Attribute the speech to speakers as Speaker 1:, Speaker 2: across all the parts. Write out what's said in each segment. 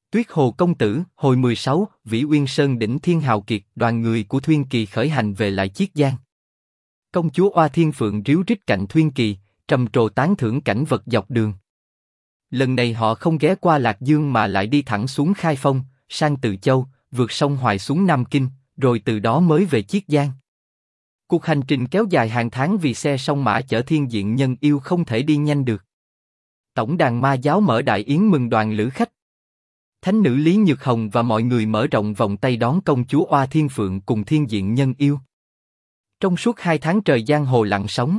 Speaker 1: Tuyết Hồ công tử, hồi 16, Vĩ Uyên Sơn đỉnh Thiên Hào Kiệt, đoàn người của Thuyên Kỳ khởi hành về lại Chiết Giang. Công chúa Oa Thiên Phượng ríu rít cạnh Thuyên Kỳ, trầm trồ tán thưởng cảnh vật dọc đường. Lần này họ không ghé qua Lạc Dương mà lại đi thẳng xuống Khai Phong, sang Từ Châu, vượt sông Hoài xuống Nam Kinh, rồi từ đó mới về Chiết Giang. Cuộc hành trình kéo dài hàng tháng vì xe song mã chở thiên diện nhân yêu không thể đi nhanh được. Tổng đàn ma giáo mở đại yến mừng đoàn lữ khách. Thánh nữ Lý Nhược Hồng và mọi người mở rộng vòng tay đón công chúa Oa Thiên Phượng cùng thiên diện nhân yêu. Trong suốt 2 tháng trời giang hồ lặng sóng,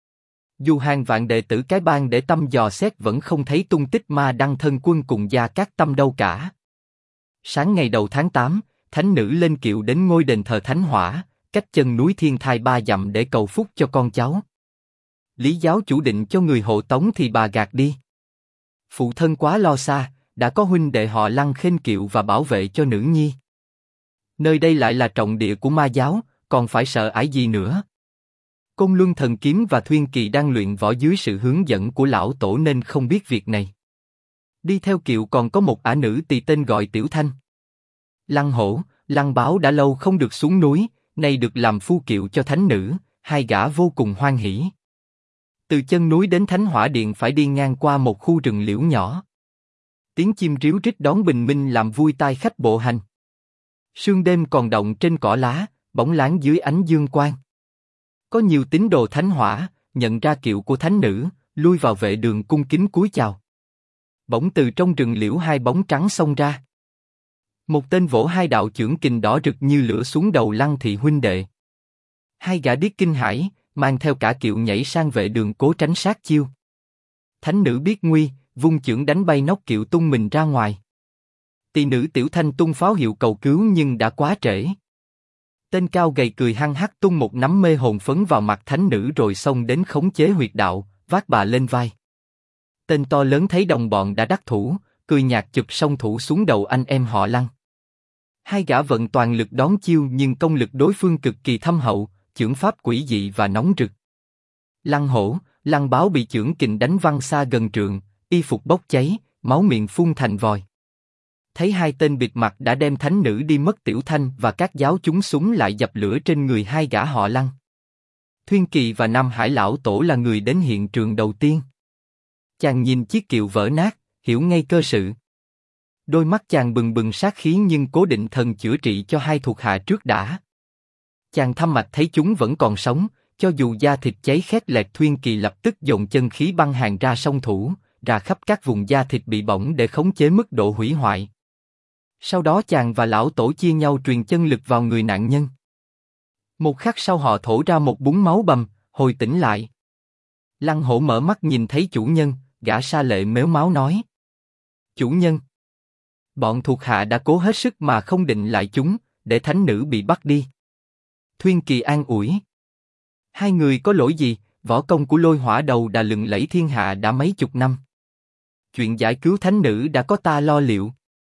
Speaker 1: dù hàng vạn đệ tử cái bang để tâm dò xét vẫn không thấy tung tích ma đăng thân quân cùng Gia Cát Tâm đâu cả. Sáng ngày đầu tháng 8, thánh nữ lên kiệu đến ngôi đền thờ Thánh Hỏa, cách chân núi Thiên Thai 3 dặm để cầu phúc cho con cháu. Lý giáo chủ định cho người hộ tống thì bà gạt đi. Phụ thân quá lo xa, đã có huynh đệ họ Lăng khênh kiệu và bảo vệ cho nữ nhi. Nơi đây lại là trọng địa của ma giáo, còn phải sợ ải gì nữa? Côn Luân Thần Kiếm và Thuyên Kỳ đang luyện võ dưới sự hướng dẫn của lão tổ nên không biết việc này. Đi theo kiệu còn có một ả nữ tỳ tên gọi Tiểu Thanh. Lăng Hổ, Lăng Báo đã lâu không được xuống núi, nay được làm phu kiệu cho thánh nữ, hai gã vô cùng hoan hỉ. Từ chân núi đến Thánh Hỏa Điện phải đi ngang qua một khu rừng liễu nhỏ. Tiếng chim ríu rít đón bình minh làm vui tai khách bộ hành. Sương đêm còn động trên cỏ lá, bóng láng dưới ánh dương quang. Có nhiều tín đồ Thánh Hỏa nhận ra kiệu của thánh nữ, lui vào vệ đường cung kính cúi chào. Bỗng từ trong rừng liễu hai bóng trắng xông ra. Một tên vỗ hai đạo chưởng kình đỏ rực như lửa xuống đầu Lăng thị huynh đệ. Hai gã điếc kinh hãi, mang theo cả kiệu nhảy sang vệ đường cố tránh sát chiêu. Thánh nữ biết nguy, vung chưởng đánh bay nóc kiệu tung mình ra ngoài. Tỳ nữ Tiểu Thanh tung pháo hiệu cầu cứu nhưng đã quá trễ. Tên cao gầy cười hăng hắc tung một nắm mê hồn phấn vào mặt thánh nữ rồi xông đến khống chế huyệt đạo, vác bà lên vai. Tên to lớn thấy đồng bọn đã đắc thủ, cười nhạt chụp song thủ xuống đầu anh em họ Lăng. Hai gã vận toàn lực đón chiêu nhưng công lực đối phương cực kỳ thâm hậu, chưởng pháp quỷ dị và nóng rực. Lăng Hổ, Lăng Báo bị chưởng kình đánh văng xa gần trượng, y phục bốc cháy, máu miệng phun thành vòi. Thấy hai tên bịt mặt đã đem thánh nữ đi mất, Tiểu Thanh và các giáo chúng súng lại dập lửa trên người hai gã họ Lăng. Thuyên Kỳ và Nam Hải lão tổ là người đến hiện trường đầu tiên. Chàng nhìn chiếc kiệu vỡ nát, hiểu ngay cơ sự. Đôi mắt chàng bừng bừng sát khí nhưng cố định thần chữa trị cho hai thuộc hạ trước đã. Chàng thăm mạch thấy chúng vẫn còn sống, cho dù da thịt cháy khét lẹt. Thuyên Kỳ lập tức dồn chân khí băng hàng ra song thủ, ra khắp các vùng da thịt bị bỏng để khống chế mức độ hủy hoại. Sau đó chàng và lão tổ chia nhau truyền chân lực vào người nạn nhân. Một khắc sau họ thổ ra một búng máu bầm, hồi tỉnh lại. Lăng Hổ mở mắt nhìn thấy chủ nhân, gã sa lệ mếu máo nói: "Chủ nhân, bọn thuộc hạ đã cố hết sức mà không định lại chúng, để thánh nữ bị bắt đi." Thuyên Kỳ an ủi: "Hai người có lỗi gì? Võ công của Lôi Hỏa Đầu Đà lừng lẫy thiên hạ đã mấy chục năm. Chuyện giải cứu thánh nữ đã có ta lo liệu."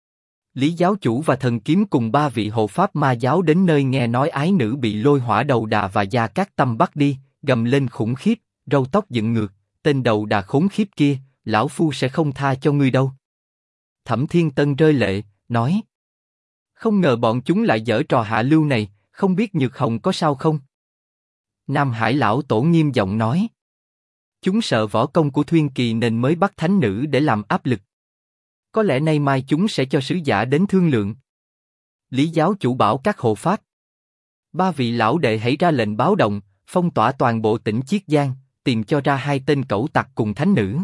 Speaker 1: Lý giáo chủ và Thần Kiếm cùng 3 vị hộ pháp ma giáo đến nơi nghe nói ái nữ bị Lôi Hỏa Đầu Đà và Gia Cát Tâm bắt đi, gầm lên khủng khiếp, râu tóc dựng ngược: "Tên đầu đà khốn khiếp kia, lão phu sẽ không tha cho ngươi đâu." Thẩm Thiên Tân rơi lệ, nói: "Không ngờ bọn chúng lại giở trò hạ lưu này, không biết Nhược Hồng có sao không?" Nam Hải lão tổ nghiêm giọng nói: "Chúng sợ võ công của Thuyên Kỳ nên mới bắt thánh nữ để làm áp lực. Có lẽ nay mai chúng sẽ cho sứ giả đến thương lượng." Lý giáo chủ bảo các hộ pháp: 3 vị lão đệ hãy ra lệnh báo động, phong tỏa toàn bộ tỉnh Chiết Giang, tìm cho ra 2 tên cẩu tặc cùng thánh nữ.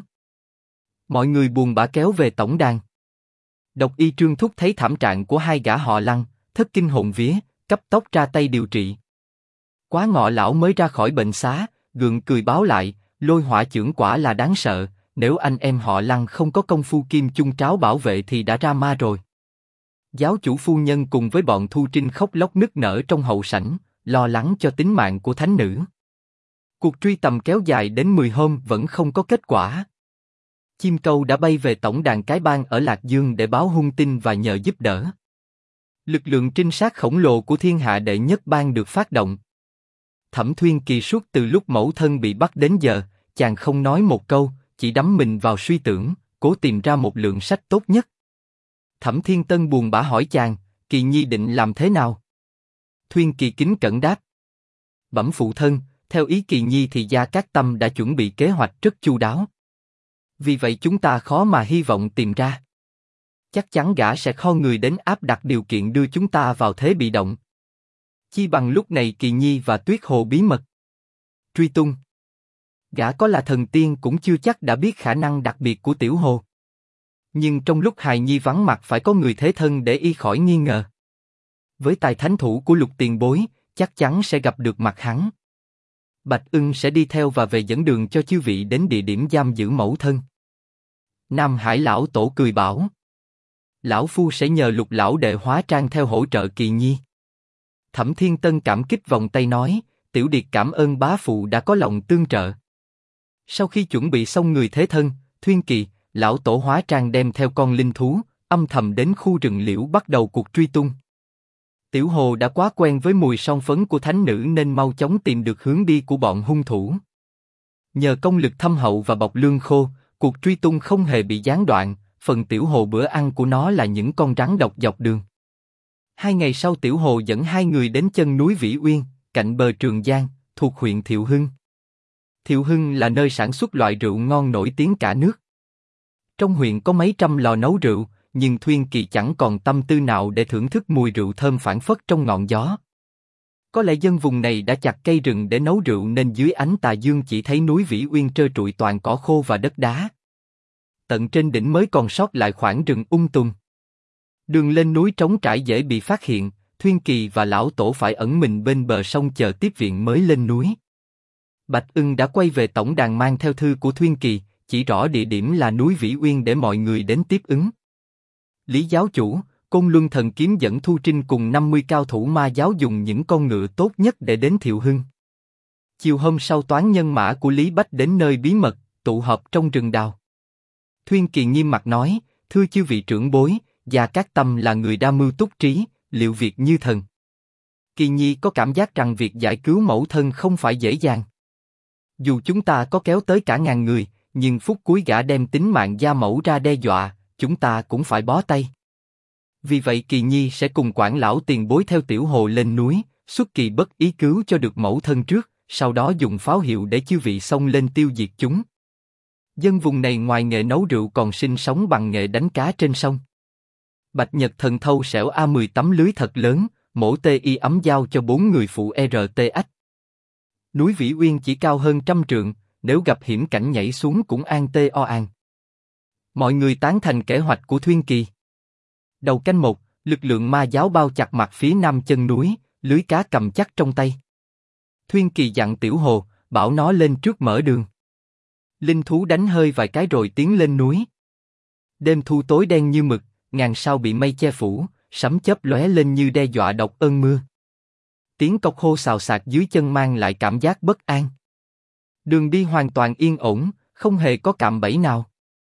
Speaker 1: Mọi người buồn bã kéo về tổng đàn. Độc Y Trương Thúc thấy thảm trạng của hai gã họ Lăng, thất kinh hồn vía, cấp tốc ra tay điều trị. Quá Ngọ lão mới ra khỏi bệnh xá, gượng cười báo lại: "Lôi hỏa chưởng quả là đáng sợ, nếu anh em họ Lăng không có công phu kim chung tráo bảo vệ thì đã ra ma rồi." Giáo chủ phu nhân cùng với bọn Thu Trinh khóc lóc nức nở trong hậu sảnh, lo lắng cho tính mạng của thánh nữ. Cuộc truy tầm kéo dài đến 10 hôm vẫn không có kết quả. Chim câu đã bay về tổng đàn cái bang ở Lạc Dương để báo hung tin và nhờ giúp đỡ. Lực lượng trinh sát khổng lồ của thiên hạ đệ nhất bang được phát động. Thẩm Thuyên Kỳ suốt từ lúc mẫu thân bị bắt đến giờ, chàng không nói một câu, chỉ đắm mình vào suy tưởng, cố tìm ra một lượng sách tốt nhất. Thẩm Thiên Tân buồn bã hỏi chàng, Kỳ Nhi định làm thế nào? Thuyên Kỳ kính cẩn đáp. Bẩm phụ thân, theo ý Kỳ Nhi thì Gia Cát Tâm đã chuẩn bị kế hoạch rất chu đáo. Vì vậy chúng ta khó mà hy vọng tìm ra. Chắc chắn gã sẽ kho người đến áp đặt điều kiện đưa chúng ta vào thế bị động. Chi bằng lúc này Kỳ Nhi và Tuyết Hồ bí mật truy tung. Gã có là thần tiên cũng chưa chắc đã biết khả năng đặc biệt của Tiểu Hồ. Nhưng trong lúc hài nhi vắng mặt phải có người thế thân để y khỏi nghi ngờ. Với tài thánh thủ của Lục tiền bối, chắc chắn sẽ gặp được mặt hắn. Bạch Ưng sẽ đi theo và về dẫn đường cho chư vị đến địa điểm giam giữ mẫu thân. Nam Hải lão tổ cười bảo. Lão phu sẽ nhờ Lục lão đệ hóa trang theo hỗ trợ Kỳ Nhi. Thẩm Thiên Tân cảm kích vòng tay nói, Tiểu Điệt cảm ơn bá phụ đã có lòng tương trợ. Sau khi chuẩn bị xong người thế thân, Thuyên Kỳ, lão tổ hóa trang đem theo con linh thú, âm thầm đến khu rừng liễu bắt đầu cuộc truy tung. Tiểu Hồ đã quá quen với mùi son phấn của thánh nữ nên mau chóng tìm được hướng đi của bọn hung thủ. Nhờ công lực thâm hậu và bọc lương khô, cuộc truy tung không hề bị gián đoạn. Phần Tiểu Hồ bữa ăn của nó là những con rắn độc dọc đường. 2 ngày sau Tiểu Hồ dẫn 2 người đến chân núi Vĩ Uyên, cạnh bờ Trường Giang, thuộc huyện Thiệu Hưng. Thiệu Hưng là nơi sản xuất loại rượu ngon nổi tiếng cả nước. Trong huyện có mấy trăm lò nấu rượu, nhưng Thuyên Kỳ chẳng còn tâm tư nào để thưởng thức mùi rượu thơm phảng phất trong ngọn gió. Có lẽ dân vùng này đã chặt cây rừng để nấu rượu nên dưới ánh tà dương chỉ thấy núi Vĩ Uyên trơ trụi toàn cỏ khô và đất đá. Tận trên đỉnh mới còn sót lại khoảng rừng tùng. Đường lên núi trống trải dễ bị phát hiện, Thuyên Kỳ và lão tổ phải ẩn mình bên bờ sông chờ tiếp viện mới lên núi. Bạch Ưng đã quay về tổng đàn mang theo thư của Thuyên Kỳ, chỉ rõ địa điểm là núi Vĩ Uyên để mọi người đến tiếp ứng. Lý giáo chủ, Côn Luân Thần Kiếm dẫn Thu Trinh cùng 50 cao thủ ma giáo dùng những con ngựa tốt nhất để đến Thiệu Hưng. Chiều hôm sau toán nhân mã của Lý Bách đến nơi bí mật, tụ họp trong rừng đào. Thuyên Kỳ nghiêm mặt nói, thưa chư vị trưởng bối, Gia Cát Tâm là người đa mưu túc trí, liệu việc như thần. Kỳ Nhi có cảm giác rằng việc giải cứu mẫu thân không phải dễ dàng. Dù chúng ta có kéo tới cả ngàn người, nhưng phút cuối gã đem tính mạng gia mẫu ra đe dọa, chúng ta cũng phải bó tay. Vì vậy Kỳ Nhi sẽ cùng quản lão tiền bối theo Tiểu Hồ lên núi, xuất kỳ bất ý cứu cho được mẫu thân trước, sau đó dùng pháo hiệu để chư vị xông lên tiêu diệt chúng. Dân vùng này ngoài nghề nấu rượu còn sinh sống bằng nghề đánh cá trên sông. Bạch Nhật Thần thâu xẻo A10 tấm lưới thật lớn, mổ TI ấm giao cho 4 người phụ RTH. Núi Vĩ Uyên chỉ cao hơn 100 trượng, nếu gặp hiểm cảnh nhảy xuống cũng an tê o an. Mọi người tán thành kế hoạch của Thuyên Kỳ. Đầu canh 1, lực lượng ma giáo bao chặt mặt phía nam chân núi, lưới cá cầm chắc trong tay. Thuyên Kỳ dặn Tiểu Hồ, bảo nó lên trước mở đường. Linh thú đánh hơi vài cái rồi tiến lên núi. Đêm thu tối đen như mực, ngàn sao bị mây che phủ, sấm chớp lóe lên như đe dọa độc ơn mưa. Tiếng cọc hô xào xạc dưới chân mang lại cảm giác bất an. Đường đi hoàn toàn yên ổn, không hề có cạm bẫy nào.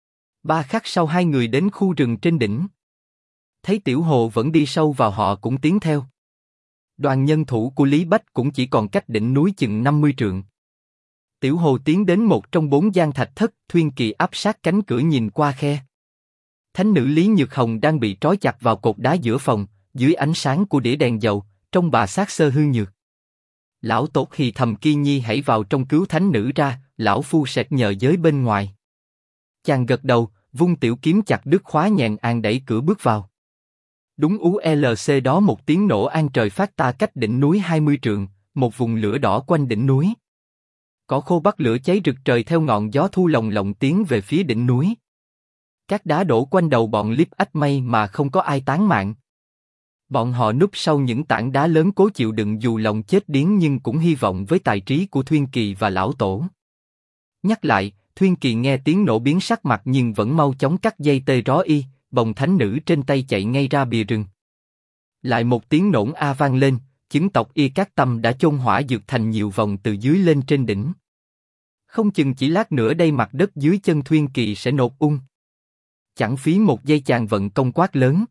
Speaker 1: 3 khắc sau 2 người đến khu rừng trên đỉnh. Thấy Tiểu Hồ vẫn đi sâu vào họ cũng tiến theo. Đoàn nhân thủ của Lý Bách cũng chỉ còn cách đỉnh núi chừng 50 trượng. Tiểu Hồ tiến đến một trong 4 gian thạch thất, Thuyên Kỳ áp sát cánh cửa nhìn qua khe. Thánh nữ Lý Nhược Hồng đang bị trói chặt vào cột đá giữa phòng, dưới ánh sáng của đĩa đèn dầu, trông bà xác xơ hư nhược. Lão tổ thì thầm Kỳ Nhi hãy vào trong cứu thánh nữ ra, lão phu sẹt nhờ giới bên ngoài. Chàng gật đầu, vung tiểu kiếm chặt đứt khóa nhẹn an đẩy cửa bước vào. Đúng ULC đó một tiếng nổ an trời phát ta cách đỉnh núi 20 trượng, một vùng lửa đỏ quanh đỉnh núi. Cỏ khô bắt lửa cháy rực trời theo ngọn gió thu lồng lộng tiến về phía đỉnh núi. Các đá đổ quanh đầu bọn Liếp Ách may mà không có ai tán mạng. Bọn họ núp sau những tảng đá lớn cố chịu đựng dù lòng chết điếng nhưng cũng hy vọng với tài trí của Thuyên Kỳ và lão tổ. Nhắc lại, Thuyên Kỳ nghe tiếng nổ biến sắc mặt nhưng vẫn mau chóng cắt dây tê ró y, bồng thánh nữ trên tay chạy ngay ra bìa rừng. Lại một tiếng nổ a vang lên, chứng tộc Y Cát Tâm đã chôn hỏa dược thành nhiều vòng từ dưới lên trên đỉnh. Không chừng chỉ lát nữa đây mặt đất dưới chân Thuyên Kỳ sẽ nổ ung. Chẳng phí một giây chàng vận công quát lớn.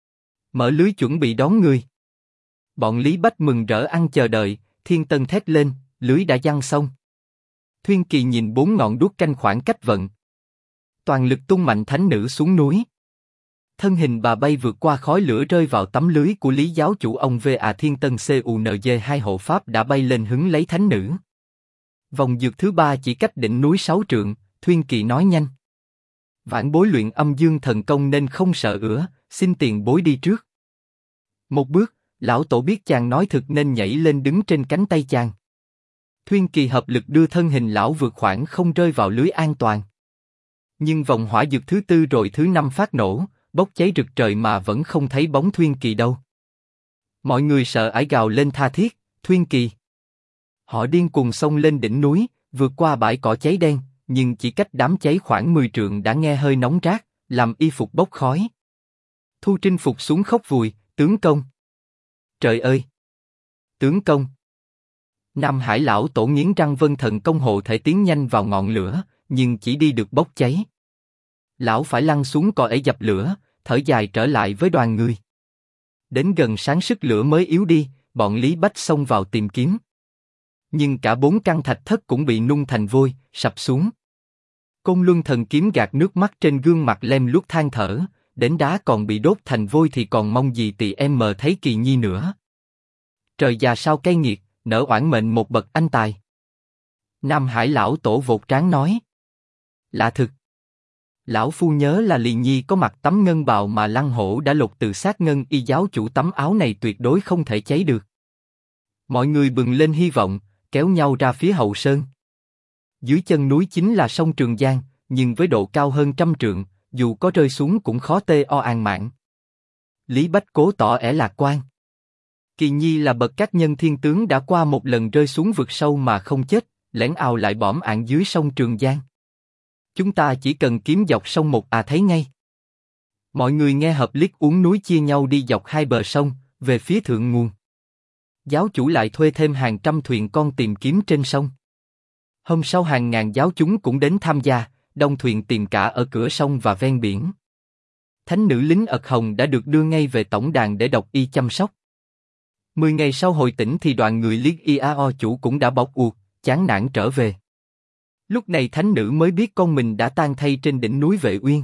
Speaker 1: Mở lưới chuẩn bị đón người. Bọn Lý Bách mừng rỡ ăn chờ đợi, Thiên Tân thét lên, lưới đã giăng xong. Thuyên Kỳ nhìn 4 ngọn đuốc canh khoảng cách vận. Toàn lực tung mạnh thánh nữ xuống núi. Thân hình bà bay vượt qua khói lửa rơi vào tấm lưới của Lý giáo chủ ông V.A. Thiên Tân CUNJ. Hai hộ pháp đã bay lên hứng lấy thánh nữ. Vòng dược thứ 3 chỉ cách đỉnh núi 6 trượng, Thuyên Kỳ nói nhanh. Vãn bối luyện âm dương thần công nên không sợ ửa, xin tiền bối đi trước. Một bước, lão tổ biết chàng nói thực nên nhảy lên đứng trên cánh tay chàng. Thuyên Kỳ hợp lực đưa thân hình lão vượt khoảng không rơi vào lưới an toàn. Nhưng vòng hỏa dược thứ 4 rồi thứ 5 phát nổ, bốc cháy rực trời mà vẫn không thấy bóng Thuyên Kỳ đâu. Mọi người sợ ải gào lên tha thiết, Thuyên Kỳ. Họ điên cuồng xông lên đỉnh núi, vượt qua bãi cỏ cháy đen, nhưng chỉ cách đám cháy khoảng 10 trượng đã nghe hơi nóng rát, làm y phục bốc khói. Thu Trinh phục xuống khóc vùi, tướng công. Trời ơi! Tướng công! Nam Hải lão tổ nghiến răng vân thần công hộ thể tiến nhanh vào ngọn lửa, nhưng chỉ đi được bốc cháy. Lão phải lăn xuống cỏ ấy dập lửa, thở dài trở lại với đoàn người. Đến gần sáng sức lửa mới yếu đi, bọn Lý Bách xông vào tìm kiếm. Nhưng cả 4 căn thạch thất cũng bị nung thành vôi, sập xuống. Côn Luân thần kiếm gạt nước mắt trên gương mặt lem luốc than thở, đến đá còn bị đốt thành vôi thì còn mong gì tỳ em mờ thấy Kỳ Nhi nữa. Trời già sao cay nghiệt, nỡ oản mệnh một bậc anh tài. Nam Hải lão tổ vột trán nói. Lạ thực. Lão phu nhớ là Lì Nhi có mặc tấm ngân bào mà Lăng Hổ đã lột từ xác ngân y giáo chủ, tấm áo này tuyệt đối không thể cháy được. Mọi người bừng lên hy vọng, kéo nhau ra phía hậu sơn. Dưới chân núi chính là sông Trường Giang, nhưng với độ cao hơn 100 trượng, dù có rơi xuống cũng khó tê o an mạng. Lý Bách cố tỏ ẻ lạc quan. Kỳ Nhi là bậc các nhân thiên tướng đã qua một lần rơi xuống vực sâu mà không chết, lẻn ào lại bõm ạng dưới sông Trường Giang. Chúng ta chỉ cần kiếm dọc sông một thấy ngay. Mọi người nghe hợp liếc uốn núi chia nhau đi dọc hai bờ sông, về phía thượng nguồn. Giáo chủ lại thuê thêm hàng trăm thuyền con tìm kiếm trên sông. Hôm sau hàng ngàn giáo chúng cũng đến tham gia, đông thuyền tìm cả ở cửa sông và ven biển. Thánh nữ lính ật hồng đã được đưa ngay về tổng đàn để độc y chăm sóc. 10 ngày sau hồi tỉnh thì đoàn người Liếc Iao chủ cũng đã bọc uột, chán nản trở về. Lúc này thánh nữ mới biết con mình đã tan thay trên đỉnh núi Vệ Uyên.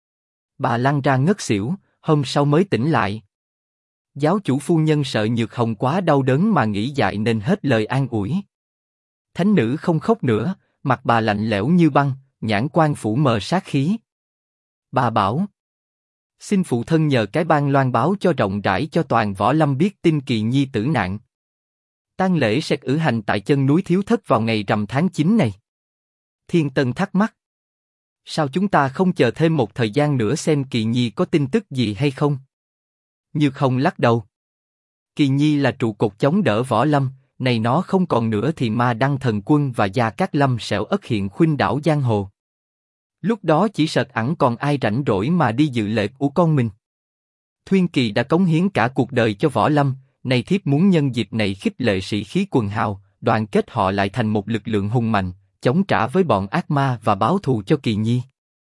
Speaker 1: Bà lăn ra ngất xỉu, hôm sau mới tỉnh lại. Giáo chủ phu nhân sợ Nhược Hồng quá đau đớn mà nghĩ dại nên hết lời an ủi. Thánh nữ không khóc nữa, mặt bà lạnh lẽo như băng, nhãn quan phủ mờ sát khí. Bà bảo: xin phụ thân nhờ cái ban loan báo cho rộng rãi cho toàn võ lâm biết tin Kỳ Nhi tử nạn. Tang lễ sẽ cử hành tại chân núi Thiếu Thất vào ngày rằm tháng 9 này. Thiên Tân thắc mắc: sao chúng ta không chờ thêm một thời gian nữa xem Kỳ Nhi có tin tức gì hay không? Nhược Hồng lắc đầu. Kỳ Nhi là trụ cột chống đỡ võ lâm, này nó không còn nữa thì Ma Đăng Thần Quân và Gia Cát Lâm sẽ ất hiện khuynh đảo giang hồ. Lúc đó chỉ sợ ẵn còn ai rảnh rỗi mà đi dự lễ của con mình. Thuyên Kỳ đã cống hiến cả cuộc đời cho võ lâm, này thiếp muốn nhân dịp này khích lệ sĩ khí quần hào, đoàn kết họ lại thành một lực lượng hùng mạnh, chống trả với bọn ác ma và báo thù cho Kỳ Nhi.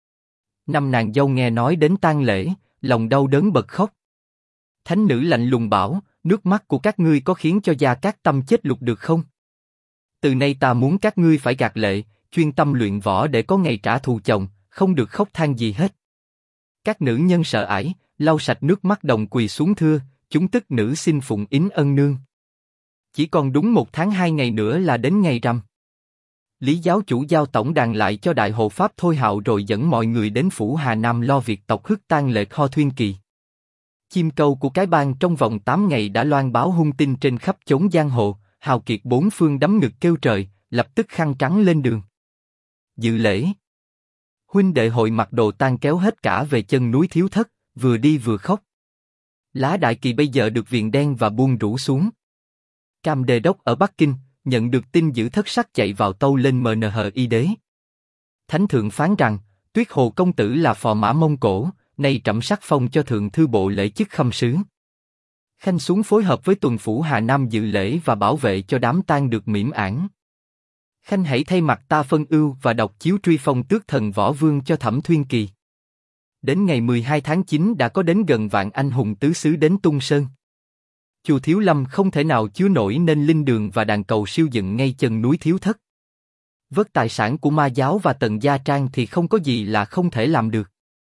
Speaker 1: Năm nàng dâu nghe nói đến tang lễ, lòng đau đớn bật khóc. Thánh nữ lạnh lùng bảo: nước mắt của các ngươi có khiến cho Gia Cát Tâm chết lục được không? Từ nay ta muốn các ngươi phải gạt lệ, chuyên tâm luyện võ để có ngày trả thù chồng, không được khóc than gì hết. Các nữ nhân sợ ải, lau sạch nước mắt đồng quỳ xuống thưa: chúng tức nữ xin phụng ính ân nương. Chỉ còn đúng 1 tháng 2 ngày nữa là đến ngày rằm. Lý giáo chủ giao tổng đàn lại cho đại hộ pháp Thôi Hạo rồi dẫn mọi người đến phủ Hà Nam lo việc tộc hức tang lễ kho Thuyên Kỳ. Chim câu của cái bang trong vòng 8 ngày đã loan báo hung tin trên khắp chốn giang hồ, hào kiệt 4 phương đấm ngực kêu trời, lập tức khăn trắng lên đường. Dự lễ. Huynh đệ hội mặc đồ tang kéo hết cả về chân núi Thiếu Thất, vừa đi vừa khóc. Lá Đại Kỳ bây giờ được viền đen và buông rủ xuống. Cam Đề Đốc ở Bắc Kinh nhận được tin giữ thất sắc chạy vào tâu lên MNH đế. Thánh thượng phán rằng Tuyết Hồ công tử là phò mã Mông Cổ, nay trẫm sắc phong cho thượng thư bộ lễ chức khâm sứ. Khanh xuống phối hợp với tuần phủ Hà Nam dự lễ và bảo vệ cho đám tang được miễn ảng. Khanh hãy thay mặt ta phân ưu và đọc chiếu truy phong tước thần võ vương cho Thẩm Thuyên Kỳ. Đến ngày 12 tháng 9 đã có đến gần vạn anh hùng tứ xứ đến Tung Sơn. Chùa Thiếu Lâm không thể nào chứa nổi nên linh đường và đàn cầu siêu dựng ngay chân núi Thiếu Thất. Vớt tài sản của Ma giáo và Tần Gia Trang thì không có gì là không thể làm được.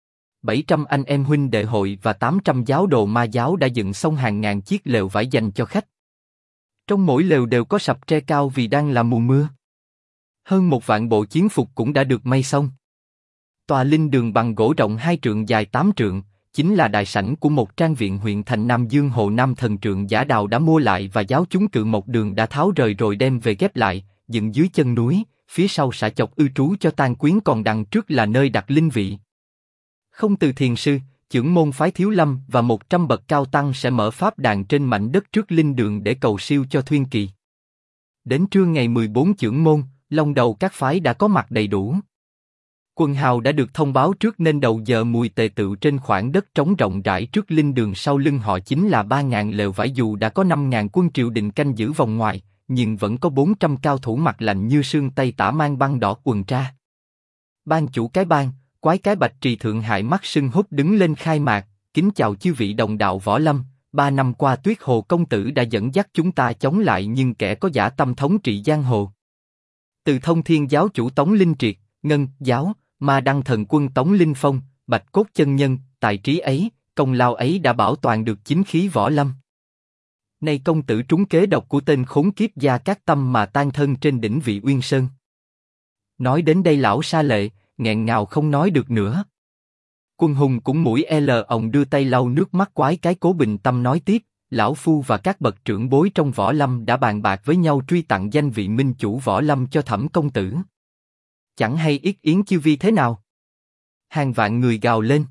Speaker 1: 700 anh em huynh đệ hội và 800 giáo đồ ma giáo đã dựng xong hàng ngàn chiếc lều vải dành cho khách. Trong mỗi lều đều có sập tre cao vì đang là mùa mưa. Hơn 1 vạn bộ chiến phục cũng đã được may xong. Tòa linh đường bằng gỗ rộng 2 trượng dài 8 trượng, chính là đại sảnh của một trang viện huyện thành Nam Dương Hồ Nam Thần Trượng Giả Đào đã mua lại và giáo chúng Cự Mộc Đường đã tháo rời rồi đem về ghép lại, dựng dưới chân núi, phía sau sả chọc ư trú cho tang quyến, còn đằng trước là nơi đặt linh vị. Không từ thiền sư, chưởng môn phái Thiếu Lâm và 100 bậc cao tăng sẽ mở pháp đàn trên mảnh đất trước linh đường để cầu siêu cho Thuyên Kỳ. Đến trưa ngày 14 chưởng môn, long đầu các phái đã có mặt đầy đủ. Quần hào đã được thông báo trước nên đầu giờ mùi tề tựu trên khoảng đất trống rộng rãi trước linh đường, sau lưng họ chính là 3.000 lều vải. Dù đã có 5.000 quân triều đình canh giữ vòng ngoài, nhưng vẫn có 400 cao thủ mặt lạnh như sương Tây Tả mang băng đỏ quần tra. Ban chủ cái bang, quái cái Bạch Trì Thượng Hải mắt sưng húp đứng lên khai mạc, kính chào chư vị đồng đạo võ lâm. 3 năm qua Tuyết Hồ công tử đã dẫn dắt chúng ta chống lại nhưng kẻ có dã tâm thống trị giang hồ. Từ Thông Thiên giáo chủ Tống Linh Triệt, Ngân giáo, Ma Đăng thần quân Tống Linh Phong, Bạch Cốt chân nhân, tài trí ấy, công lao ấy đã bảo toàn được chính khí võ lâm. Nay công tử trúng kế độc của tên khốn kiếp Gia Cát Tâm mà tan thân trên đỉnh Vị Uyên Sơn. Nói đến đây lão sa lệ, nghẹn ngào không nói được nữa. Quân hùng cũng mũi ông đưa tay lau nước mắt. Quái cái Cố bình tâm nói tiếp, lão phu và các bậc trưởng bối trong võ lâm đã bàn bạc với nhau truy tặng danh vị minh chủ võ lâm cho Thẩm công tử. Chẳng hay yết yến chư vi thế nào? Hàng vạn người gào lên.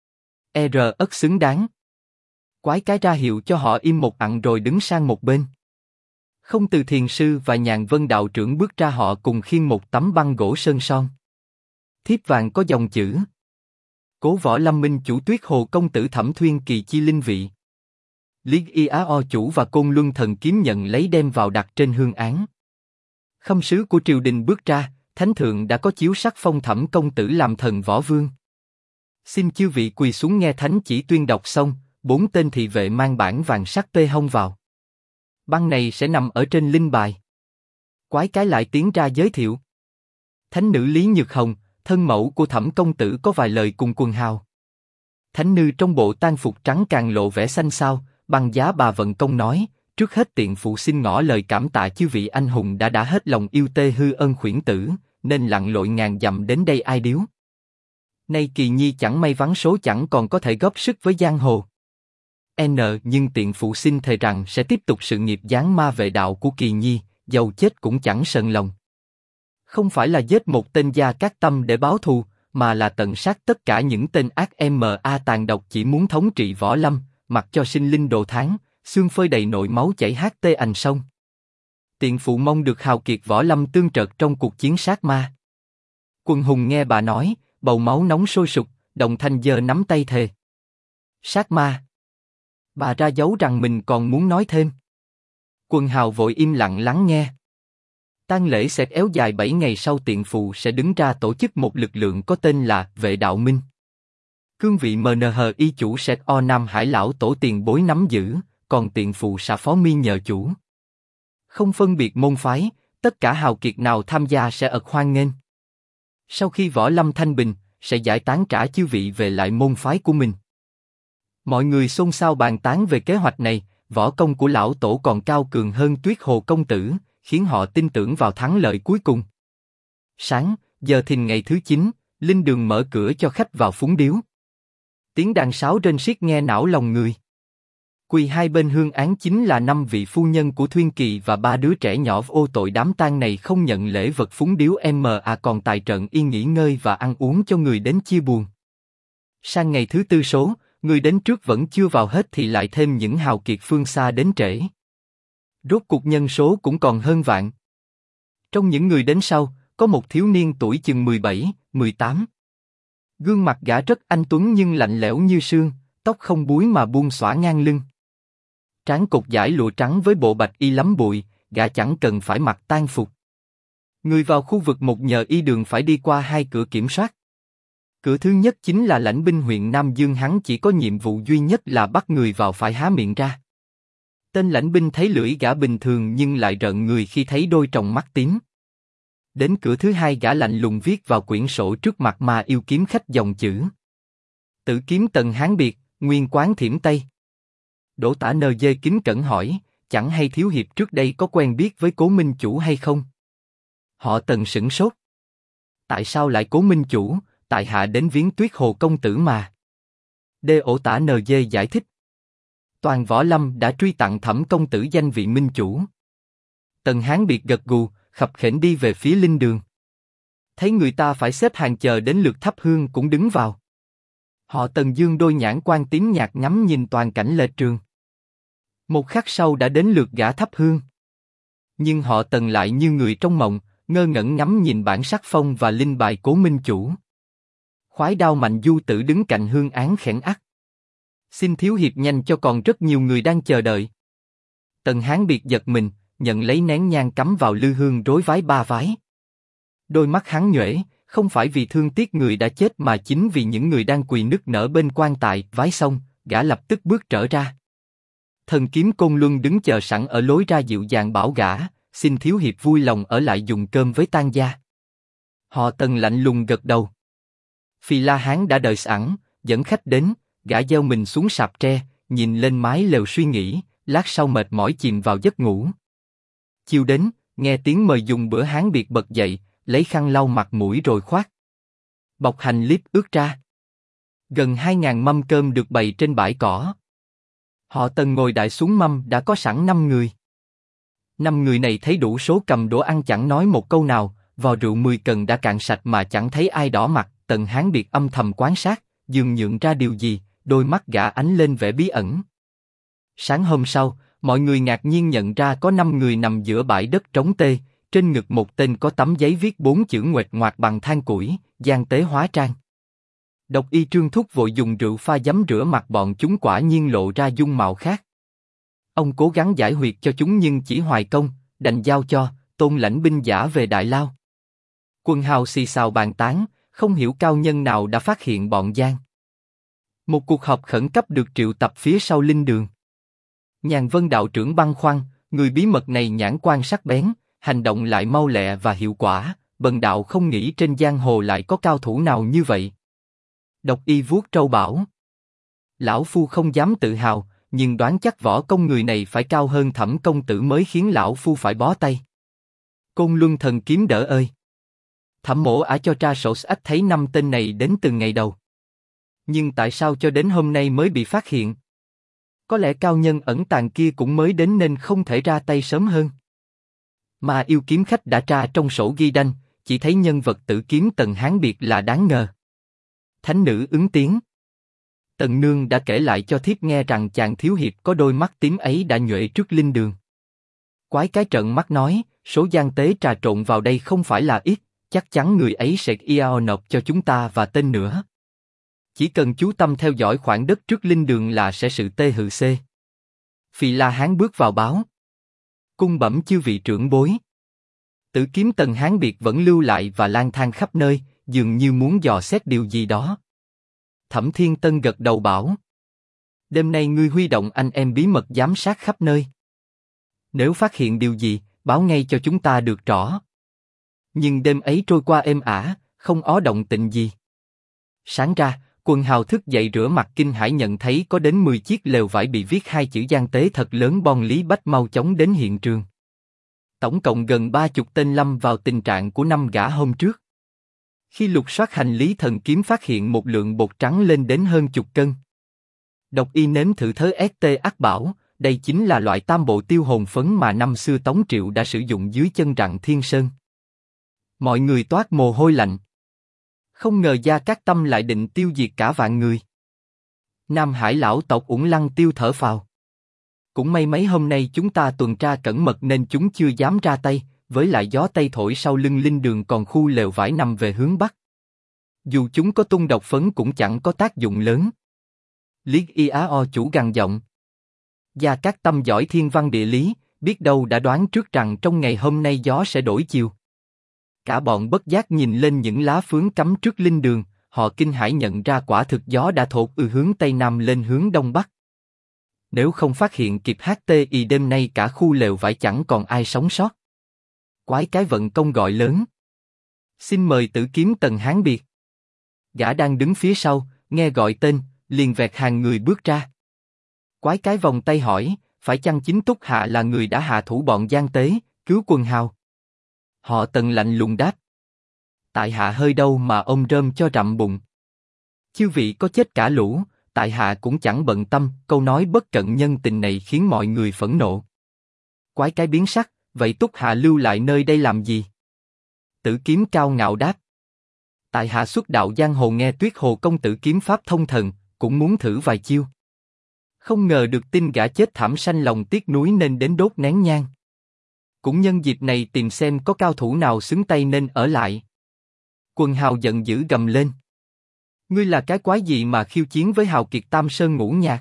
Speaker 1: Ất xứng đáng. Quái cái ra hiệu cho họ im một ặng rồi đứng sang một bên. Không từ thiền sư và Nhàn Vân đạo trưởng bước ra, họ cùng khiêng một tấm băng gỗ sơn son. Thiếp vàng có dòng chữ: Cố võ lâm minh chủ Tuyết Hồ công tử Thẩm Thuyên Kỳ chi linh vị. Lý Y Á O chủ và Côn Luân thần kiếm nhận lấy đem vào đặt trên hương án. Khâm sứ của triều đình bước ra, thánh thượng đã có chiếu sắc phong Thẩm công tử làm thần võ vương. Xin chư vị quỳ xuống nghe thánh chỉ tuyên đọc xong. 4 tên thị vệ mang bản vàng sắc pê hông vào. Băng này sẽ nằm ở trên linh bài. Quái cái lại tiến ra giới thiệu. Thánh nữ Lý Nhược Hồng, thân mẫu của Thẩm công tử có vài lời cùng quần hào. Thánh nữ trong bộ tang phục trắng càng lộ vẻ xanh xao. Băng giá bà vận công nói, trước hết tiện phụ xin ngỏ lời cảm tạ chư vị anh hùng đã hết lòng yêu Tê Hư ân khuyển tử, nên lặn lội ngàn dặm đến đây ai điếu. Nay Kỳ Nhi chẳng may vắng số, chẳng còn có thể góp sức với giang hồ. Nhưng tiện phụ xin thề rằng sẽ tiếp tục sự nghiệp giáng ma vệ đạo của Kỳ Nhi, dầu chết cũng chẳng sờn lòng. Không phải là giết một tên Gia Cát Tâm để báo thù, mà là tận sát tất cả những tên ác tàn độc chỉ muốn thống trị võ lâm, mặc cho sinh linh đồ tháng, xương phơi đầy nội máu chảy ảnh sông. Tiện phụ mong được hào kiệt võ lâm tương trợ trong cuộc chiến sát ma. Quần hùng nghe bà nói, bầu máu nóng sôi sục, đồng thanh giơ nắm tay thề. Sát ma. Bà ra dấu rằng mình còn muốn nói thêm. Quần hào vội im lặng lắng nghe. Tang lễ sẽ kéo dài 7 ngày sau, tiện phụ sẽ đứng ra tổ chức một lực lượng có tên là Vệ Đạo Minh. Cương vị MNHI chủ sẽ O Nam Hải lão tổ tiền bối nắm giữ, còn tiện phụ sẽ phó mi nhờ chủ. Không phân biệt môn phái, tất cả hào kiệt nào tham gia sẽ ật hoan nghênh. Sau khi võ lâm thanh bình, sẽ giải tán trả chư vị về lại môn phái của mình. Mọi người xôn xao bàn tán về kế hoạch này. Võ công của lão tổ còn cao cường hơn Tuyết Hồ công tử, khiến họ tin tưởng vào thắng lợi cuối cùng. Sáng, giờ thìn ngày thứ 9, linh đường mở cửa cho khách vào phúng điếu. Tiếng đàn sáo rên xiết nghe não lòng người. Quỳ hai bên hương án chính là 5 vị phu nhân của Thuyên Kỳ và 3 đứa trẻ nhỏ ô tội. Đám tang này không nhận lễ vật phúng điếu còn tài trận yên nghỉ ngơi và ăn uống cho người đến chia buồn. Sang ngày thứ 4 số, người đến trước vẫn chưa vào hết thì lại thêm những hào kiệt phương xa đến trễ. Rốt cuộc nhân số cũng còn hơn vạn. Trong những người đến sau, có một thiếu niên tuổi chừng 17, 18. Gương mặt gã rất anh tuấn nhưng lạnh lẽo như sương, tóc không búi mà buông xõa ngang lưng. Trán cột dải lụa trắng với bộ bạch y lắm bụi, gã chẳng cần phải mặc tang phục. Người vào khu vực một nhờ y đường phải đi qua 2 cửa kiểm soát. Cửa thứ nhất chính là lãnh binh huyện Nam Dương, hắn chỉ có nhiệm vụ duy nhất là bắt người vào phải há miệng ra. Tên lãnh binh thấy lưỡi gã bình thường nhưng lại rợn người khi thấy đôi tròng mắt tím. Đến cửa thứ 2 gã lạnh lùng viết vào quyển sổ trước mặt Ma Yêu kiếm khách dòng chữ: Tử kiếm Tần Hán Biệt, nguyên quán Thiểm Tây. Đỗ Tả Nờ Dê kính cẩn hỏi, chẳng hay thiếu hiệp trước đây có quen biết với Cố Minh Chủ hay không? Họ Tần sửng sốt. Tại sao lại Cố Minh Chủ, tại hạ đến viếng Tuyết Hồ công tử mà. Đỗ Tả Nờ Dê giải thích. Toàn võ lâm đã truy tặng Thẩm công tử danh vị minh chủ. Tần Hán Biệt gật gù, khập khiễng đi về phía linh đường. Thấy người ta phải xếp hàng chờ đến lượt thắp hương cũng đứng vào. Họ Tần dương đôi nhãn quan tím nhạt ngắm nhìn toàn cảnh lệ trường. Một khắc sau đã đến lượt gã thắp hương. Nhưng họ Tần lại như người trong mộng, ngơ ngẩn ngắm nhìn bản sắc phong và linh bài Cố Minh Chủ. Khoái đao Mạnh Du Tử đứng cạnh hương án khẽn ắt. Xin thiếu hiệp nhanh cho còn rất nhiều người đang chờ đợi. Tần Hán Biệt giật mình, nhận lấy nén nhang cắm vào lư hương rối vái ba vái. Đôi mắt hắn nhuể, không phải vì thương tiếc người đã chết mà chính vì những người đang quỳ nức nở bên quan tài. Vái xong, gã lập tức bước trở ra. Thần kiếm Côn Luân đứng chờ sẵn ở lối ra dịu dàng bảo gã, xin thiếu hiệp vui lòng ở lại dùng cơm với tang gia. Họ Tần lạnh lùng gật đầu. Phi La Hán đã đợi sẵn, dẫn khách đến, gã gieo mình xuống sạp tre, nhìn lên mái lều suy nghĩ, lát sau mệt mỏi chìm vào giấc ngủ. Chiều đến, nghe tiếng mời dùng bữa. Hán Biệt bật dậy, lấy khăn lau mặt mũi rồi khoác bọc hành liếp ướt ra. Gần 2.000 mâm cơm được bày trên bãi cỏ. Họ Tần ngồi đại xuống mâm đã có sẵn 5 người. 5 người này thấy đủ số cầm đũa ăn chẳng nói một câu nào, vò rượu 10 cần đã cạn sạch mà chẳng thấy ai đỏ mặt. Tần Hán Biệt âm thầm quan sát, dường nhượng ra điều gì, đôi mắt gã ánh lên vẻ bí ẩn. Sáng hôm sau, mọi người ngạc nhiên nhận ra có 5 người nằm giữa bãi đất trống tê, trên ngực một tên có tấm giấy viết 4 chữ nguệch ngoạc bằng than củi, gian tế hóa trang. Độc Y Trương Thúc vội dùng rượu pha giấm rửa mặt bọn chúng, quả nhiên lộ ra dung mạo khác. Ông cố gắng giải huyệt cho chúng nhưng chỉ hoài công, đành giao cho Tôn lãnh binh giả về Đại Lao. Quân hào xì xào bàn tán, không hiểu cao nhân nào đã phát hiện bọn gian. Một cuộc họp khẩn cấp được triệu tập phía sau linh đường. Nhàn Vân đạo trưởng băn khoăn, người bí mật này nhãn quan sắc bén, hành động lại mau lẹ và hiệu quả, bần đạo không nghĩ trên giang hồ lại có cao thủ nào như vậy. Độc Y vuốt trâu bảo. Lão Phu không dám tự hào, nhưng đoán chắc võ công người này phải cao hơn Thẩm công tử mới khiến Lão Phu phải bó tay. Côn Luân thần kiếm đỡ ơi! Thẩm mỗ cho tra sổ sách thấy 5 tên này đến từ ngày đầu. Nhưng tại sao cho đến hôm nay mới bị phát hiện? Có lẽ cao nhân ẩn tàng kia cũng mới đến nên không thể ra tay sớm hơn. Mà yêu kiếm khách đã tra trong sổ ghi đanh, chỉ thấy nhân vật tử kiếm Tần Hán Biệt là đáng ngờ. Thánh nữ ứng tiếng. Tần nương đã kể lại cho thiếp nghe rằng chàng thiếu hiệp có đôi mắt tím ấy đã nhuệ trước linh đường. Quái cái trợn mắt nói, số gian tế trà trộn vào đây không phải là ít, chắc chắn người ấy sẽ nộp cho chúng ta và tên nữa. Chỉ cần chú tâm theo dõi khoảng đất trước linh đường là sẽ sự tê hự xê. Phi La Hán bước vào báo. Cung bẩm chư vị trưởng bối. Tử kiếm Tần Hán Biệt vẫn lưu lại và lang thang khắp nơi, dường như muốn dò xét điều gì đó. Thẩm Thiên Tân gật đầu bảo. Đêm nay ngươi huy động anh em bí mật giám sát khắp nơi. Nếu phát hiện điều gì, báo ngay cho chúng ta được rõ. Nhưng đêm ấy trôi qua êm ả, không ó động tĩnh gì. Sáng ra, Quần hào thức dậy rửa mặt kinh hãi nhận thấy có đến 10 chiếc lều vải bị viết 2 chữ gian tế thật lớn. Bon Lý Bách mau chóng đến hiện trường. Tổng cộng gần 30 tên lâm vào tình trạng của 5 gã hôm trước. Khi lục soát hành lý thần kiếm phát hiện một lượng bột trắng lên đến hơn chục cân. Độc Y nếm thử thớ ST ác bảo, đây chính là loại tam bộ tiêu hồn phấn mà năm xưa Tống Triệu đã sử dụng dưới chân Rặng Thiên Sơn. Mọi người toát mồ hôi lạnh. Không ngờ Gia Cát Tâm lại định tiêu diệt cả vạn người. Nam Hải lão tộc Uổng Lăng Tiêu thở phào. Cũng may mấy hôm nay chúng ta tuần tra cẩn mật nên chúng chưa dám ra tay, với lại gió tây thổi sau lưng linh đường còn khu lều vải nằm về hướng bắc. Dù chúng có tung độc phấn cũng chẳng có tác dụng lớn. Liếc Y Á O chủ gằn giọng. Gia Cát Tâm giỏi thiên văn địa lý, biết đâu đã đoán trước rằng trong ngày hôm nay gió sẽ đổi chiều. Cả bọn bất giác nhìn lên những lá phướng cắm trước linh đường, họ kinh hãi nhận ra quả thực gió đã thổi từ hướng tây nam lên hướng đông bắc. Nếu không phát hiện kịp HTI đêm nay cả khu lều vải chẳng còn ai sống sót. Quái cái vận công gọi lớn. Xin mời tử kiếm Tần Hán Biệt. Gã đang đứng phía sau, nghe gọi tên, liền vẹt hàng người bước ra. Quái cái vòng tay hỏi, phải chăng chính Túc Hạ là người đã hạ thủ bọn gian tế, cứu quần hào? Họ Tần lạnh lùng đáp. Tại hạ hơi đâu mà ông rơm cho rậm bụng. Chư vị có chết cả lũ, tại hạ cũng chẳng bận tâm. Câu nói bất cận nhân tình này khiến mọi người phẫn nộ. Quái cái biến sắc, vậy Túc Hạ lưu lại nơi đây làm gì? Tử Kiếm cao ngạo đáp. Tại hạ xuất đạo giang hồ nghe Tuyết Hồ công tử kiếm pháp thông thần, cũng muốn thử vài chiêu. Không ngờ được tin gã chết thảm sanh lòng tiếc nuối nên đến đốt nén nhang. Cũng nhân dịp này tìm xem có cao thủ nào xứng tay nên ở lại. Quần hào giận dữ gầm lên. Ngươi là cái quái gì mà khiêu chiến với hào kiệt Tam Sơn Ngũ Nhạc?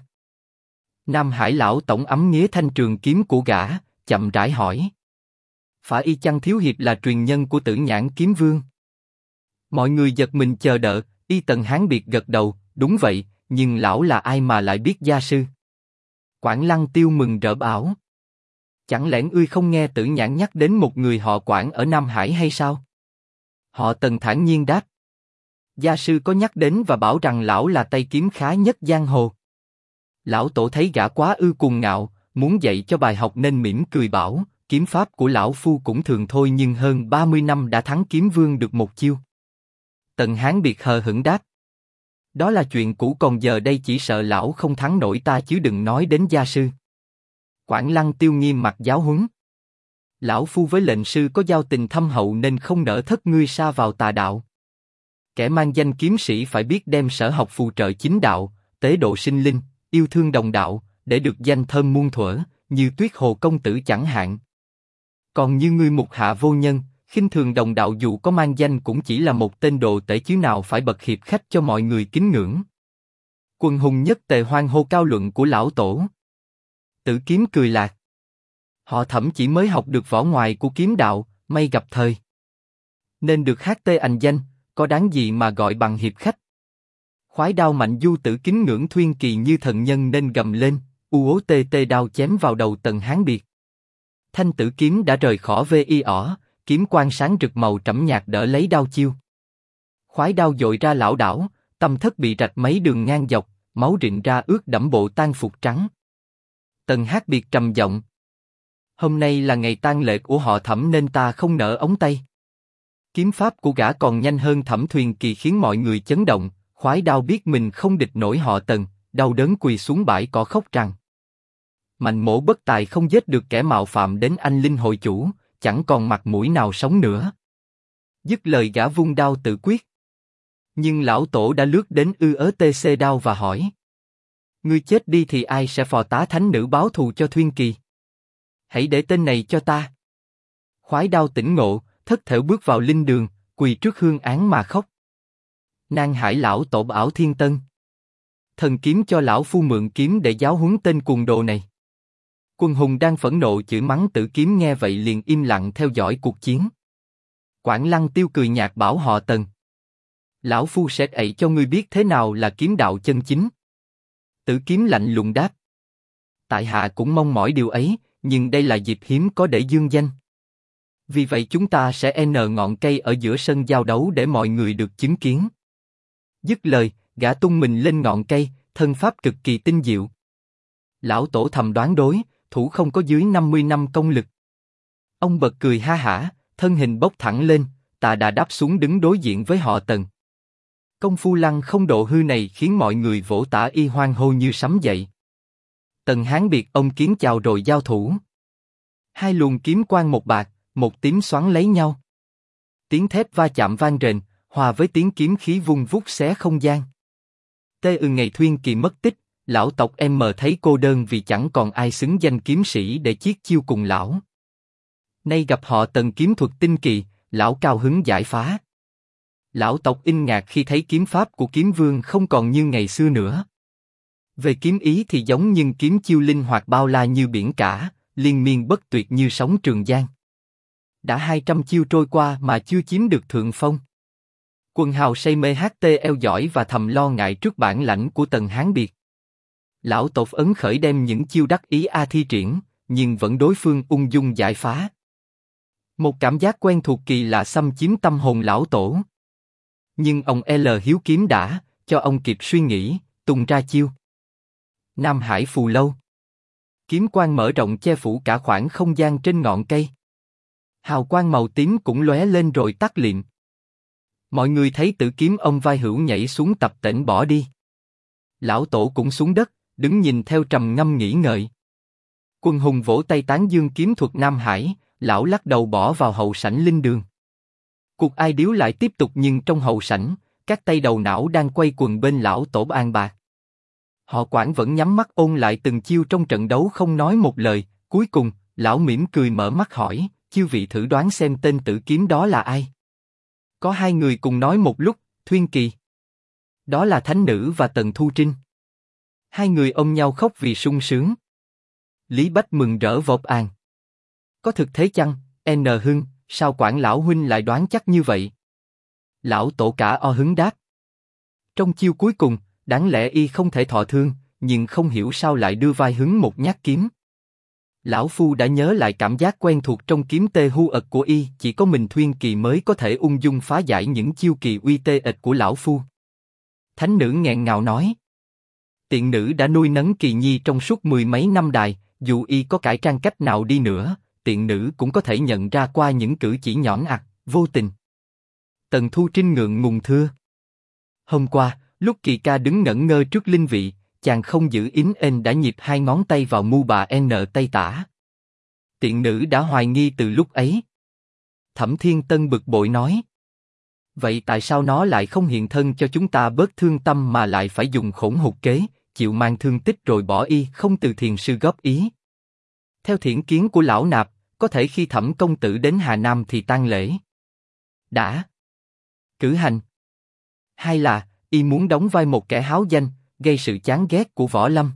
Speaker 1: Nam Hải lão tổng ấm nghía thanh trường kiếm của gã, chậm rãi hỏi. Phải y chăng thiếu hiệp là truyền nhân của Tử Nhãn Kiếm Vương? Mọi người giật mình chờ đợi, y Tần Hán Biệt gật đầu, đúng vậy, nhưng lão là ai mà lại biết gia sư? Quảng Lăng Tiêu mừng rỡ bảo. Chẳng lẽ ngươi không nghe Tử Nhãn nhắc đến một người họ Quảng ở Nam Hải hay sao? Họ Tần thản nhiên đáp. Gia sư có nhắc đến và bảo rằng lão là tay kiếm khá nhất giang hồ. Lão tổ thấy gã quá ư cuồng ngạo, muốn dạy cho bài học nên mỉm cười bảo, kiếm pháp của lão phu cũng thường thôi nhưng hơn 30 năm đã thắng kiếm vương được một chiêu. Tần Hán Biệt hờ hững đáp. Đó là chuyện cũ, còn giờ đây chỉ sợ lão không thắng nổi ta chứ đừng nói đến gia sư. Quảng Lăng Tiêu nghiêm mặt giáo huấn. Lão phu với lệnh sư có giao tình thâm hậu nên không nỡ thất ngươi sa vào tà đạo. Kẻ mang danh kiếm sĩ phải biết đem sở học phù trợ chính đạo, tế độ sinh linh, yêu thương đồng đạo, để được danh thơm muôn thuở, như Tuyết Hồ công tử chẳng hạn. Còn như ngươi mục hạ vô nhân, khinh thường đồng đạo dù có mang danh cũng chỉ là một tên đồ tể chứ nào phải bậc hiệp khách cho mọi người kính ngưỡng. Quần hùng nhất tề hoan hô cao luận của lão tổ. Tử Kiếm cười lạc. Họ Thẩm chỉ mới học được võ ngoài của kiếm đạo, may gặp thời. Nên được hát tê ảnh danh, có đáng gì mà gọi bằng hiệp khách. Khoái đao mạnh du tử kính ngưỡng Thuyên Kỳ như thần nhân nên gầm lên, u ố tê tê đao chém vào đầu Tần Hán Biệt. Thanh Tử Kiếm đã rời khỏi vê y ỏ, kiếm quang sáng rực màu trẫm nhạt đỡ lấy đao chiêu. Khoái đao dội ra lảo đảo, tâm thất bị rạch mấy đường ngang dọc, máu rịn ra ướt đẫm bộ tang phục trắng. Tần Hán Biệt trầm giọng. Hôm nay là ngày tang lễ của họ Thẩm nên ta không nỡ ống tay. Kiếm pháp của gã còn nhanh hơn Thẩm Thuyền Kỳ khiến mọi người chấn động. Khoái đao biết mình không địch nổi họ Tần, đau đớn quỳ xuống bãi cỏ khóc rằng: Mạnh mỗ bất tài không giết được kẻ mạo phạm đến anh linh hội chủ, chẳng còn mặt mũi nào sống nữa. Dứt lời gã vung đao tự quyết. Nhưng lão tổ đã lướt đến tê xê đao và hỏi: Ngươi chết đi thì ai sẽ phò tá thánh nữ báo thù cho Thuyên Kỳ? Hãy để tên này cho ta. Khoái đao tỉnh ngộ, thất thểu bước vào linh đường, quỳ trước hương án mà khóc. Nam Hải lão tổ bảo Thiên Tân. Thần kiếm cho lão phu mượn kiếm để giáo huấn tên cuồng đồ này. Quần hùng đang phẫn nộ chửi mắng Tử Kiếm nghe vậy liền im lặng theo dõi cuộc chiến. Quảng Lăng Tiêu cười nhạt bảo họ Tần. Lão phu sẽ ạy cho ngươi biết thế nào là kiếm đạo chân chính. Tử Kiếm lạnh lùng đáp. Tại hạ cũng mong mỏi điều ấy, nhưng đây là dịp hiếm có để dương danh. Vì vậy chúng ta sẽ ngọn cây ở giữa sân giao đấu để mọi người được chứng kiến. Dứt lời, gã tung mình lên ngọn cây, thân pháp cực kỳ tinh diệu. Lão tổ thầm đoán đối, thủ không có dưới 50 năm công lực. Ông bật cười ha hả, thân hình bốc thẳng lên, tà đà đáp xuống đứng đối diện với họ Tần. Công phu lăng không độ hư này khiến mọi người vỗ tả y hoan hô như sấm dậy. Tần Hán Biệt ông kiến chào rồi giao thủ. Hai luồng kiếm quang một bạc, một tím xoắn lấy nhau. Tiếng thép va chạm vang rền, hòa với tiếng kiếm khí vung vút xé không gian. Ngày Thuyên Kỳ mất tích, lão tộc em mờ thấy cô đơn vì chẳng còn ai xứng danh kiếm sĩ để chiết chiêu cùng lão. Nay gặp họ Tần kiếm thuật tinh kỳ, lão cao hứng giải phá. Lão tộc kinh ngạc khi thấy kiếm pháp của kiếm vương không còn như ngày xưa nữa. Về kiếm ý thì giống nhưng kiếm chiêu linh hoạt bao la như biển cả, liên miên bất tuyệt như sóng Trường Giang. Đã 200 chiêu trôi qua mà chưa chiếm được thượng phong. Quần hào say mê htl giỏi và thầm lo ngại trước bản lãnh của Tần Hán Biệt. Lão tộc ấn khởi đem những chiêu đắc ý thi triển, nhưng vẫn đối phương ung dung giải phá. Một cảm giác quen thuộc kỳ lạ xâm chiếm tâm hồn lão tổ. Nhưng ông L hiếu kiếm đã, cho ông kịp suy nghĩ, tung ra chiêu. Nam Hải Phù Lâu. Kiếm quang mở rộng che phủ cả khoảng không gian trên ngọn cây. Hào quang màu tím cũng lóe lên rồi tắt lịm. Mọi người thấy Tử Kiếm ông vai hữu nhảy xuống tập tễnh bỏ đi. Lão Tổ cũng xuống đất, đứng nhìn theo trầm ngâm nghĩ ngợi. Quân hùng vỗ tay tán dương kiếm thuật Nam Hải, lão lắc đầu bỏ vào hậu sảnh linh đường. Cuộc ai điếu lại tiếp tục nhưng trong hậu sảnh, các tay đầu não đang quay quần bên lão Tổ an bạc. Họ quản vẫn nhắm mắt ôn lại từng chiêu trong trận đấu không nói một lời. Cuối cùng, lão mỉm cười mở mắt hỏi, chư vị thử đoán xem tên Tử Kiếm đó là ai? Có hai người cùng nói một lúc, Thuyên Kỳ. Đó là Thánh Nữ và Tần Thu Trinh. Hai người ôm nhau khóc vì sung sướng. Lý Bách mừng rỡ vột àng. Có thực thế chăng, N. Hưng, sao quản lão huynh lại đoán chắc như vậy? Lão Tổ cả o hứng đáp. Trong chiêu cuối cùng, đáng lẽ y không thể thọ thương, nhưng không hiểu sao lại đưa vai hứng một nhát kiếm. Lão Phu đã nhớ lại cảm giác quen thuộc trong kiếm tê hu ật của y, chỉ có mình Thuyên Kỳ mới có thể ung dung phá giải những chiêu kỳ uy tê ịch của lão Phu. Thánh Nữ nghẹn ngào nói. Tiện nữ đã nuôi nấng Kỳ Nhi trong suốt mười mấy năm đài, dù y có cải trang cách nào đi nữa, tiện nữ cũng có thể nhận ra qua những cử chỉ nhõn ặt, vô tình. Tần Thu Trinh ngượng ngùng thưa. Hôm qua, lúc Kỳ ca đứng ngẩn ngơ trước linh vị, chàng không giữ ín ên đã nhịp hai ngón tay vào mu bà N tay tả. Tiện nữ đã hoài nghi từ lúc ấy. Thẩm Thiên Tân bực bội nói. Vậy tại sao nó lại không hiện thân cho chúng ta bớt thương tâm mà lại phải dùng khổng hụt kế, chịu mang thương tích rồi bỏ y không từ thiền sư góp ý? Theo thiển kiến của lão nạp, có thể khi Thẩm công tử đến Hà Nam thì tang lễ đã cử hành. Hay là, y muốn đóng vai một kẻ háo danh, gây sự chán ghét của Võ Lâm.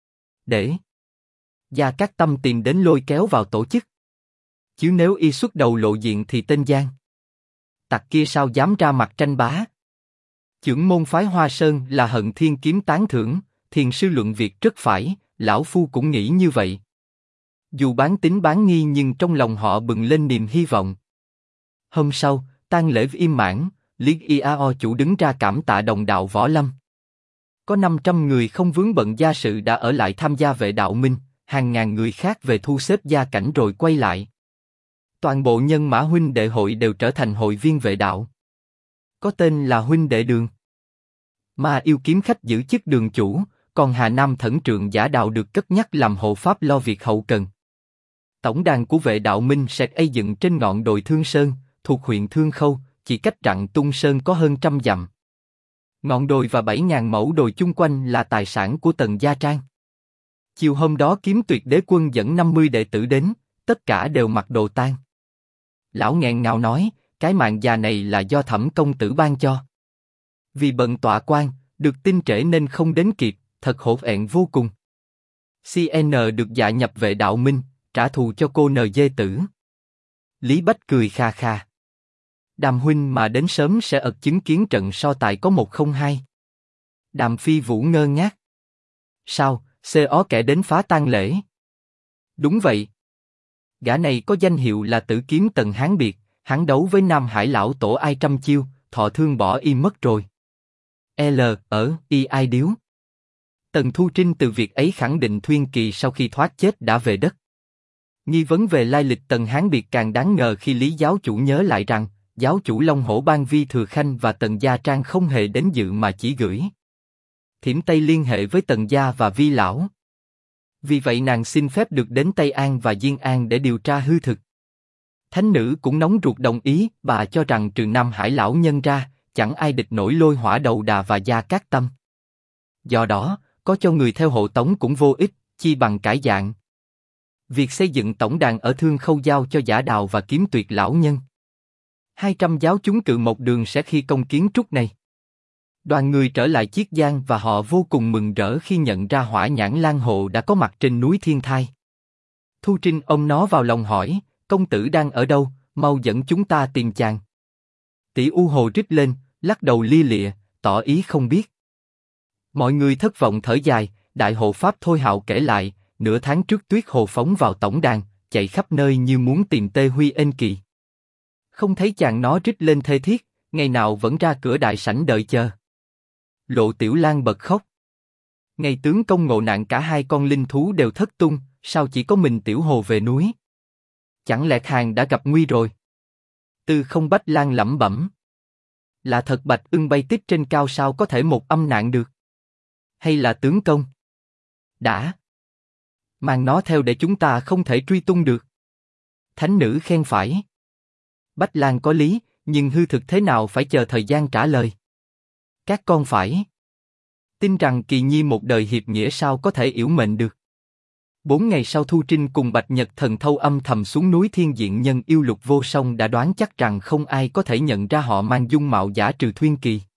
Speaker 1: Để Gia Cát Tâm tìm đến lôi kéo vào tổ chức. Chứ nếu y xuất đầu lộ diện thì tên Giang tặc kia sao dám ra mặt tranh bá? Chưởng môn phái Hoa Sơn là Hận Thiên kiếm tán thưởng, thiền sư luận việc rất phải, lão Phu cũng nghĩ như vậy. Dù bán tín bán nghi nhưng trong lòng họ bừng lên niềm hy vọng. Hôm sau, tang lễ im mãn, Liếc Iao chủ đứng ra cảm tạ đồng đạo Võ Lâm. Có 500 người không vướng bận gia sự đã ở lại tham gia vệ đạo minh, hàng ngàn người khác về thu xếp gia cảnh rồi quay lại. Toàn bộ nhân mã huynh đệ hội đều trở thành hội viên vệ đạo. Có tên là huynh đệ đường. Ma yêu kiếm khách giữ chức đường chủ, còn Hà Nam Thẩn Trượng Giả Đạo được cất nhắc làm hộ pháp lo việc hậu cần. Tổng đàn của vệ đạo minh sẽ dựng trên ngọn đồi Thương Sơn, thuộc huyện Thương Khâu, chỉ cách Rặng Tung Sơn có hơn 100 dặm. Ngọn đồi và 7.000 mẫu đồi chung quanh là tài sản của Tần Gia Trang. Chiều hôm đó Kiếm Tuyệt Đế quân dẫn 50 đệ tử đến, tất cả đều mặc đồ tang. Lão nghẹn ngào nói, cái mạng già này là do Thẩm công tử ban cho. Vì bận tọa quan, được tin trễ nên không đến kịp, thật hổ thẹn vô cùng. CN được dạ nhập vệ đạo minh, trả thù cho cô NG tử. Lý Bách cười kha kha. Đàm huynh mà đến sớm sẽ ật chứng kiến trận so tài có 102. Đàm Phi Vũ ngơ ngác. Sao, CO kẻ đến phá tang lễ? Đúng vậy. Gã này có danh hiệu là Tử Kiếm Tần Hán Biệt, hắn đấu với Nam Hải lão tổ ai trăm chiêu, thọ thương bỏ y mất rồi. Y ai điếu. Tần Thu Trinh từ việc ấy khẳng định Thuyên Kỳ sau khi thoát chết đã về đất. Nghi vấn về lai lịch Tần Hán Biệt càng đáng ngờ khi Lý giáo chủ nhớ lại rằng, giáo chủ Long Hổ Ban Vi Thừa Khanh và Tần Gia Trang không hề đến dự mà chỉ gửi thiểm Tây liên hệ với Tần Gia và Vi lão. Vì vậy nàng xin phép được đến Tây An và Diên An để điều tra hư thực. Thánh nữ cũng nóng ruột đồng ý, bà cho rằng trừ Nam Hải lão nhân ra, chẳng ai địch nổi Lôi Hỏa Đầu Đà và Gia Cát Tâm. Do đó, có cho người theo hộ tống cũng vô ích, chi bằng cải dạng. Việc xây dựng tổng đàn ở Thương Khâu giao cho Giả Đào và Kiếm Tuyệt lão nhân. 200 giáo chúng Cự Mộc Đường sẽ khi công kiến trúc này. Đoàn người trở lại Chiết Giang và họ vô cùng mừng rỡ khi nhận ra Hỏa Nhãn Lan Hộ đã có mặt trên núi Thiên Thai. Thu Trinh ôm nó vào lòng hỏi, công tử đang ở đâu, mau dẫn chúng ta tìm chàng. Tỷ U Hồ rít lên, lắc đầu lia lịa, tỏ ý không biết. Mọi người thất vọng thở dài, đại hộ pháp Thôi Hạo kể lại, nửa tháng trước Tuyết Hồ phóng vào tổng đàn, chạy khắp nơi như muốn tìm Tê Huy Ên Kỳ. Không thấy chàng, nó rít lên thê thiết, ngày nào vẫn ra cửa đại sảnh đợi chờ. Lộ Tiểu Lan bật khóc. Ngày tướng công ngộ nạn cả hai con linh thú đều thất tung, sao chỉ có mình Tiểu Hồ về núi? Chẳng lẽ hàng đã gặp nguy rồi? Tư Không Bách Lan lẩm bẩm. Là thật Bạch Ưng bay tích trên cao sao có thể một âm nạn được? Hay là tướng công đã mang nó theo để chúng ta không thể truy tung được? Thánh nữ khen phải. Bách Lan có lý, nhưng hư thực thế nào phải chờ thời gian trả lời. Các con phải tin rằng Kỳ Nhi một đời hiệp nghĩa sao có thể yểu mệnh được. 4 ngày sau Thu Trinh cùng Bạch Nhật Thần Thâu âm thầm xuống núi Thiên Diện Nhân yêu Lục Vô Song đã đoán chắc rằng không ai có thể nhận ra họ mang dung mạo giả trừ Thuyên Kỳ.